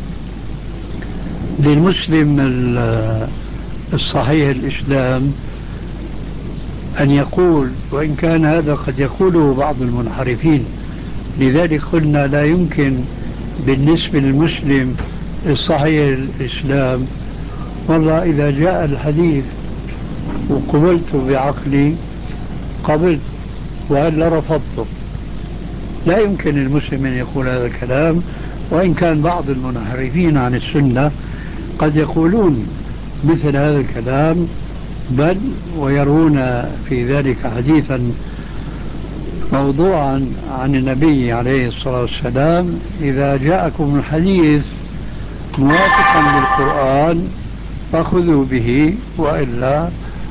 للمسلم الصحيح الإسلام أن يقول، وإن كان هذا قد يقوله بعض المنحرفين، لذلك قلنا لا يمكن بالنسبة للمسلم الصحيح الإسلام والله إذا جاء الحديث وقبلت بعقلي قبلت وإلا رفضته. لا يمكن للمسلم أن يقول هذا الكلام، وإن كان بعض المنحرفين عن السنة قد يقولون مثل هذا الكلام، بل ويرون في ذلك حديثا موضوعا عن النبي عليه الصلاة والسلام: إذا جاءكم الحديث موافقا للقرآن فخذوا به وإلا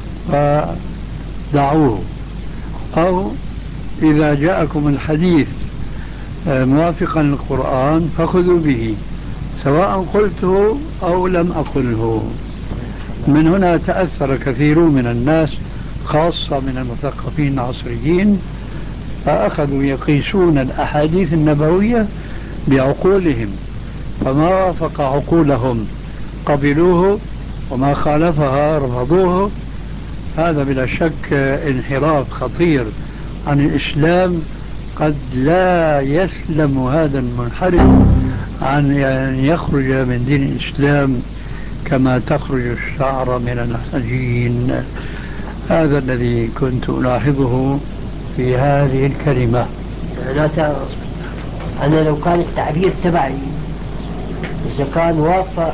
فدعوه، أو إذا جاءكم الحديث موافقا للقرآن فخذوا به سواء قلته أو لم أقله. من هنا تأثر كثيرون من الناس خاصة من المثقفين العصريين، فأخذوا يقيسون الأحاديث النبوية بعقولهم، فما وافق عقولهم قبلوه وما خالفها رفضوه. هذا بلا شك انحراف خطير عن الإسلام، قد لا يسلم هذا المنحرف عن أن يخرج من دين الإسلام كما تخرج الشعر من العجين. هذا الذي كنت ألاحظه في هذه الكلمة. لا تعرف أنا لو كان التعبير تبعي إذا كان وافق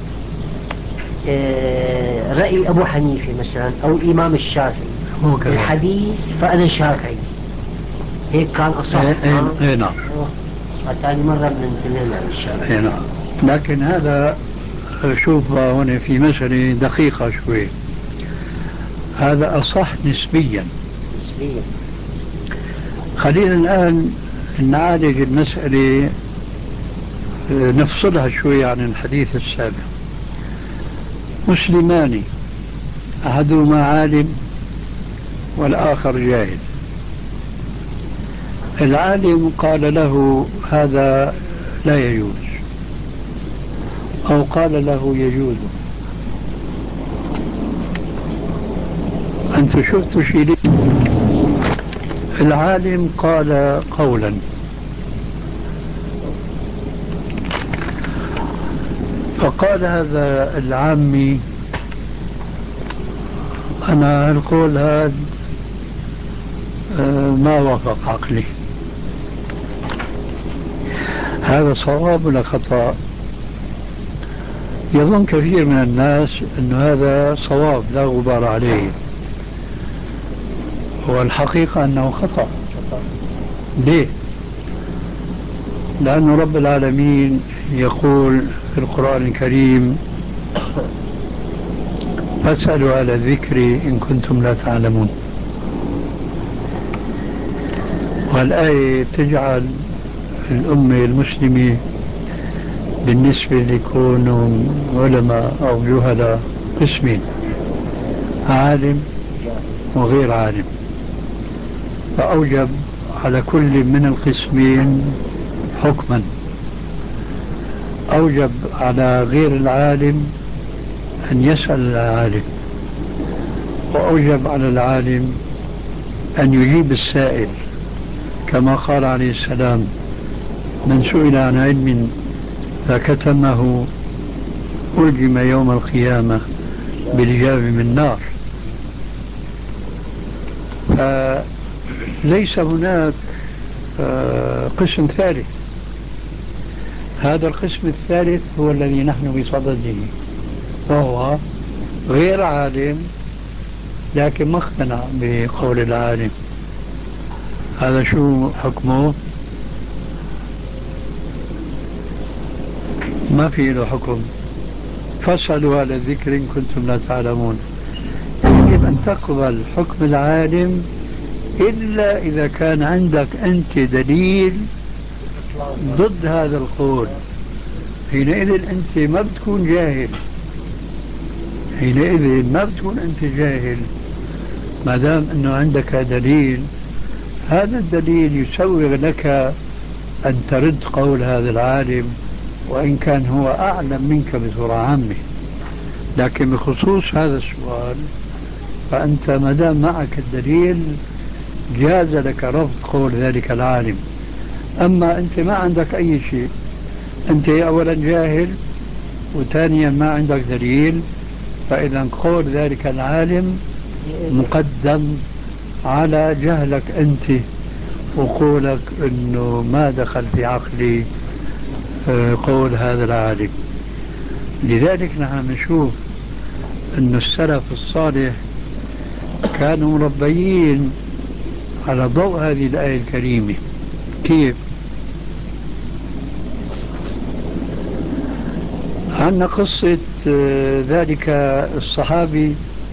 رأي أبو حنيفة مثلا أو الإمام الشافعي الحديث فأنا شافعي، هيك كان أصح. نعم. ثاني مرة بننتبه عن الشافعي. نعم. لكن هذا شوف هنا في مسألة دقيقة شوي، هذا أصح نسبيا. خلينا الآن نعالج المسألة، نفصلها شوي عن الحديث السابق. مسلمان أحدهما عالم والآخر جاهل. العالم قال له هذا لا يجوز، أو قال له يجوز. أنت شفت شيء؟ العالم قال قولا، فقال هذا العامي أنا القول هذا ما وافق عقلي. هذا صواب ولا خطأ؟ يظن كثير من الناس أن هذا صواب لا غبار عليه، والحقيقة أنه خطأ. ليه؟ لأن رب العالمين يقول في القرآن الكريم: فاسألوا أهل الذكر إن كنتم لا تعلمون. والآية تجعل الأمة المسلمة بالنسبة ليكونوا علماء أو جهلاء قسمين: عالم وغير عالم. فأوجب على كل من القسمين حكما. أوجب على غير العالم أن يسأل العالم، وأوجب على العالم أن يجيب السائل، كما قال عليه السلام: من سئل عن علم فكتمه ألجم يوم القيامة بلجام من نار. فليس هناك قسم ثالث. هذا القسم الثالث هو الذي نحن بصدده، وهو غير عالم لكن ما اقتنع بقول العالم. هذا شو حكمه؟ ما في له حكم. فاسألوا أهل الذكر إن كنتم لا تعلمون. يجب أن تقبل حكم العالم إلا إذا كان عندك أنت دليل ضد هذا القول، حينئذ أنت ما بتكون جاهل، حينئذ ما بتكون أنت جاهل ما دام أنه عندك دليل. هذا الدليل يسوغ لك أن ترد قول هذا العالم وإن كان هو أعلم منك بصورة عامة، لكن بخصوص هذا السؤال فأنت ما دام معك الدليل جاز لك رفض قول ذلك العالم. أما أنت ما عندك أي شيء، أنت أولا جاهل وثانيا ما عندك دليل، فإذا قول ذلك العالم مقدم على جهلك أنت وقولك أنه ما دخل في عقلي قول هذا العالم. لذلك نحن نشوف أن السلف الصالح كانوا مربيين على ضوء هذه الآية الكريمة. كيف؟ عندنا قصة ذلك الصحابي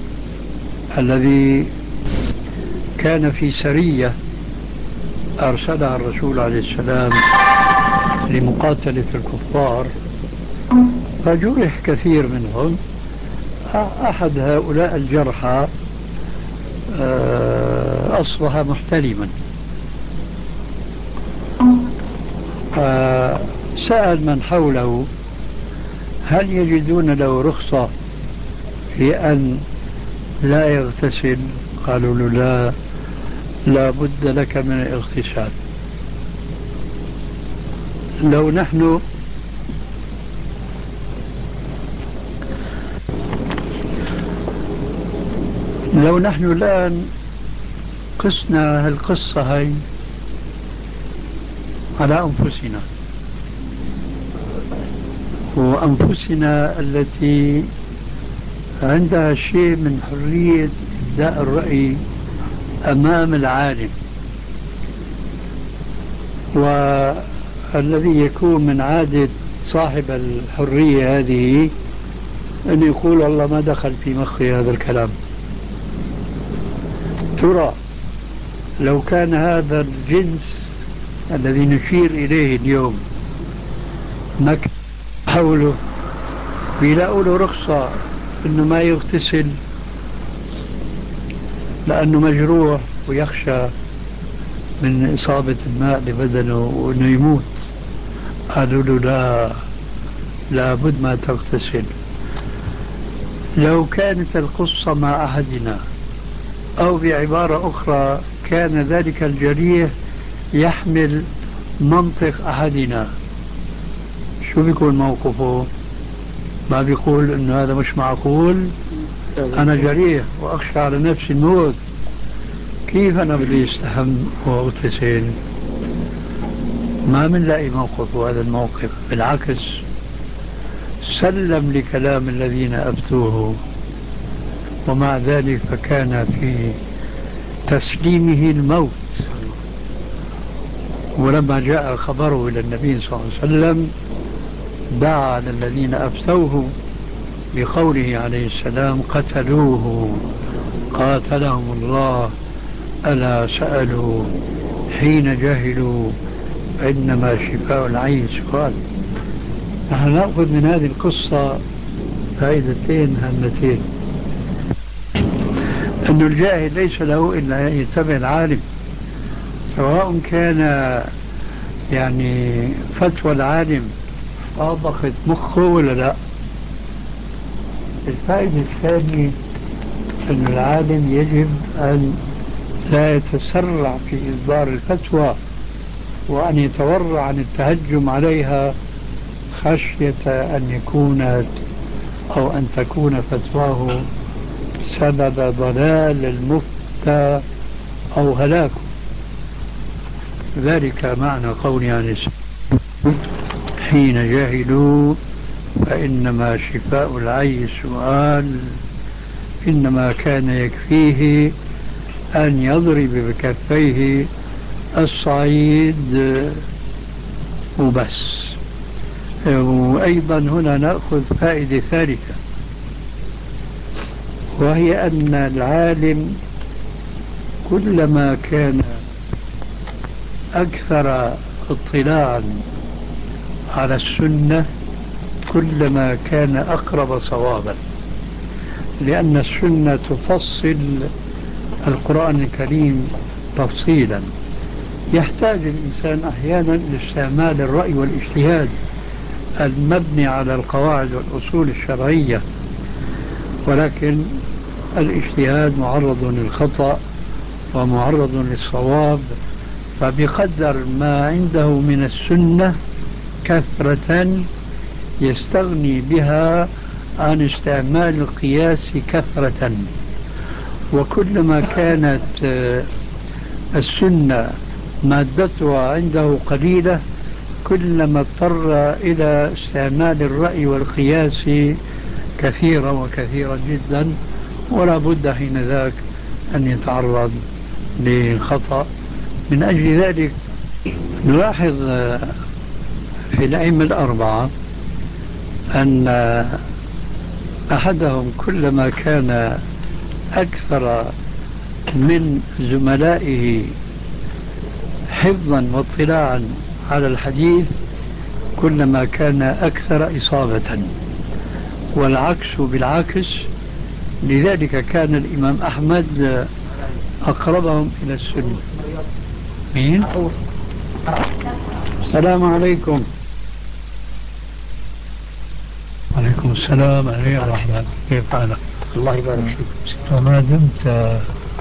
الذي كان في سرية أرسلها الرسول عليه السلام لمقاتلة الكفار، فجرح كثير منهم. أحد هؤلاء الجرحى أصبح محتلما، فسأل من حوله هل يجدون له رخصة في أن لا يغتسل؟ قالوا له لا بد لك من الاغتسال. لو نحن الآن قسنا هالقصة هاي على أنفسنا وأنفسنا التي عندها شيء من حرية إبداء الرأي أمام العالم، والذي يكون من عادة صاحب الحرية هذه أن يقول الله ما دخل في مخي هذا الكلام. ترى لو كان هذا الجنس الذي نشير إليه اليوم ما كان حوله بيلاقوا له رخصة إنه ما يغتسل لأنه مجروح ويخشى من إصابة الماء لبدنه وإنه يموت، قالوا له لا لابد ما تغتسل. لو كانت القصة مع أحدنا أو بعبارة أخرى كان ذلك الجريح يحمل منطق أحدنا، شو بيكون موقفه؟ ما بيقول إنه هذا مش معقول، أنا جريح وأخشى على نفسي الموت، كيف أنا بدي استحم واغتسل؟ ما بنلاقي موقفه هذا الموقف، بالعكس سلم لكلام الذين أفتوه، ومع ذلك فكان في تسليمه الموت. ولما جاء خبره إلى النبي صلى الله عليه وسلم دعا على الذين أفتوه بقوله عليه السلام قتلوه قاتلهم الله ألا سألوا حين جهلوا فإنما شفاء العي سؤال. نحن نأخذ من هذه القصة فائدتين هامتين: أن الجاهل ليس له إلا أن يتبع العالم، سواء كان يعني فتوى العالم طابقت مخه ولا لا. الفائدة الثانية أن العالم يجب أن لا يتسرع في إصدار الفتوى وأن يتورع عن التهجم عليها خشية أن تكون فتواه سبب ضلال المفتى أو هلاكه. ذلك معنى قولي عن حين جاهلوا فإنما شفاء العي سؤال، إنما كان يكفيه أن يضرب بكفيه الصعيد وبس. وأيضا هنا نأخذ فائدة ثالثة، وهي أن العالم كلما كان أكثر اطلاعا على السنة كلما كان أقرب صوابا، لأن السنة تفصل القرآن الكريم تفصيلا يحتاج الإنسان أحيانا لاستعمال الرأي والاجتهاد المبني على القواعد والأصول الشرعية، ولكن الاجتهاد معرض للخطأ ومعرض للصواب، فبقدر ما عنده من السنة كثرة يستغني بها عن استعمال القياس كثرة. وكلما كانت السنة مادتها عنده قليلة كلما اضطر إلى استعمال الرأي والقياس كثيرا وكثيرا جدا، ولا بد حين ذاك أن يتعرض لخطأ. من أجل ذلك نلاحظ في الأئمة الأربعة أن أحدهم كلما كان أكثر من زملائه حفظا واطلاعا على الحديث كلما كان أكثر إصابة، والعكس بالعكس. لذلك كان الإمام أحمد أقربهم إلى السنة. مين؟ السلام عليكم. وعليكم السلام ورحمة الله. كيف حالك؟ الله يبارك فيك. وما دمت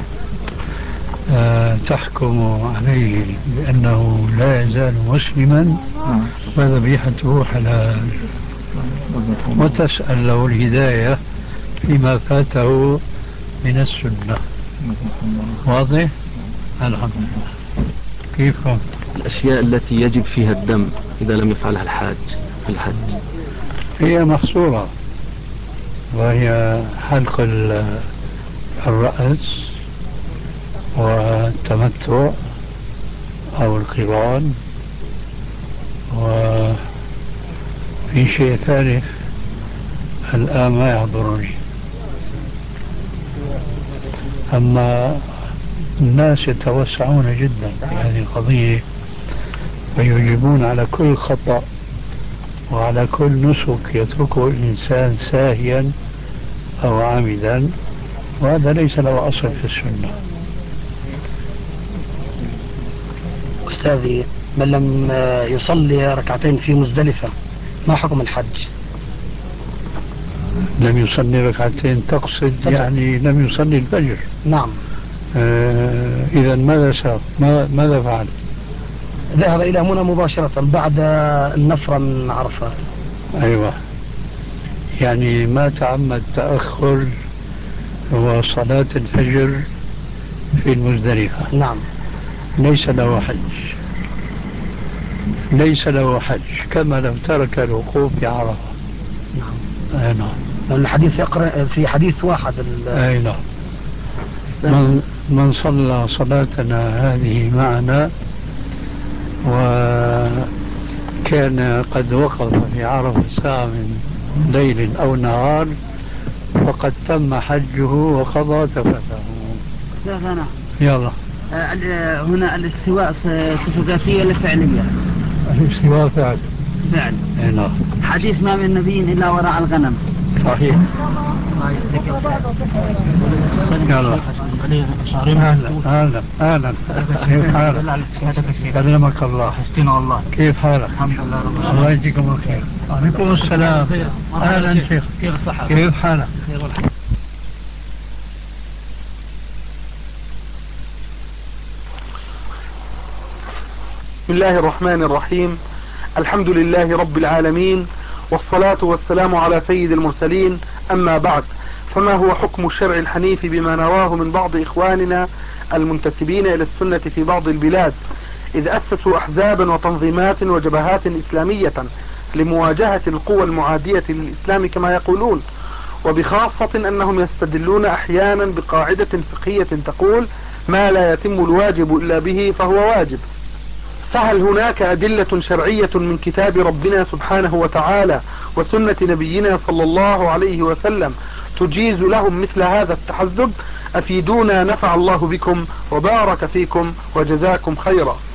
تحكم عليه بأنه لا يزال مسلما فذبيحته حلال، وتسأل له الهداية فيما فاته من السنة. واضح؟ الحمد لله. كيفكم؟ الأشياء التي يجب فيها الدم إذا لم يفعلها الحاج في الحج هي محصورة، وهي حلق الرأس والتمتع أو القران، وفي شيء ثالث الآن ما يحضرني. أما الناس يتوسعون جدا في هذه القضية ويجيبون على كل خطأ وعلى كل نسك يتركه الإنسان ساهيا أو عامدا، وهذا ليس له أصل في السنة. أستاذي، من لم يصلي ركعتين في مزدلفة ما حكم الحج؟ لم يصلي ركعتين تقصد فجر. يعني لم يصلي الفجر. نعم. إذا ماذا صار؟ ماذا فعل؟ ذهب إلى منى مباشرة بعد النفر من عرفات. أيوة، يعني ما تعمد تأخر وصلاة الفجر في المزدلفة. نعم. ليس له حج، ليس له حج، كما لو ترك الوقوف في عرفة. نعم. أي نعم. الحديث يقرأ في حديث واحد. أي نعم. من صلى صلاتنا هذه معنا وكان قد وقف في عرفة ساعة من ليل أو نهار فقد تم حجه وقضى تفته. أنا يلا. هنا الاستواء صفة ذاتية ولا فعلية؟ الاستواء فعل. فعل. نعم. حديث ما من نبي إلا وراء الغنم. صحيح. يلا. أهلا كيف حالك؟ سلمك الله. حسنا والله. كيف حالك؟ الحمد لله رب العالمين. الله يجزيكم الخير. وعليكم السلام. أهلا شيخ. كيف الصحة؟ كيف حالك؟ بسم الله الرحمن الرحيم. الحمد لله رب العالمين، والصلاة والسلام على سيد المرسلين. أما بعد، فما هو حكم الشرع الحنيف بما نراه من بعض إخواننا المنتسبين إلى السنة في بعض البلاد، إذ أسسوا أحزابا وتنظيمات وجبهات إسلامية لمواجهة القوى المعادية للإسلام كما يقولون، وبخاصة أنهم يستدلون أحيانا بقاعدة فقهية تقول ما لا يتم الواجب إلا به فهو واجب. فهل هناك أدلة شرعية من كتاب ربنا سبحانه وتعالى وسنة نبينا صلى الله عليه وسلم تجيز لهم مثل هذا التحزب، أفيدونا نفع الله بكم وبارك فيكم وجزاكم خيرا.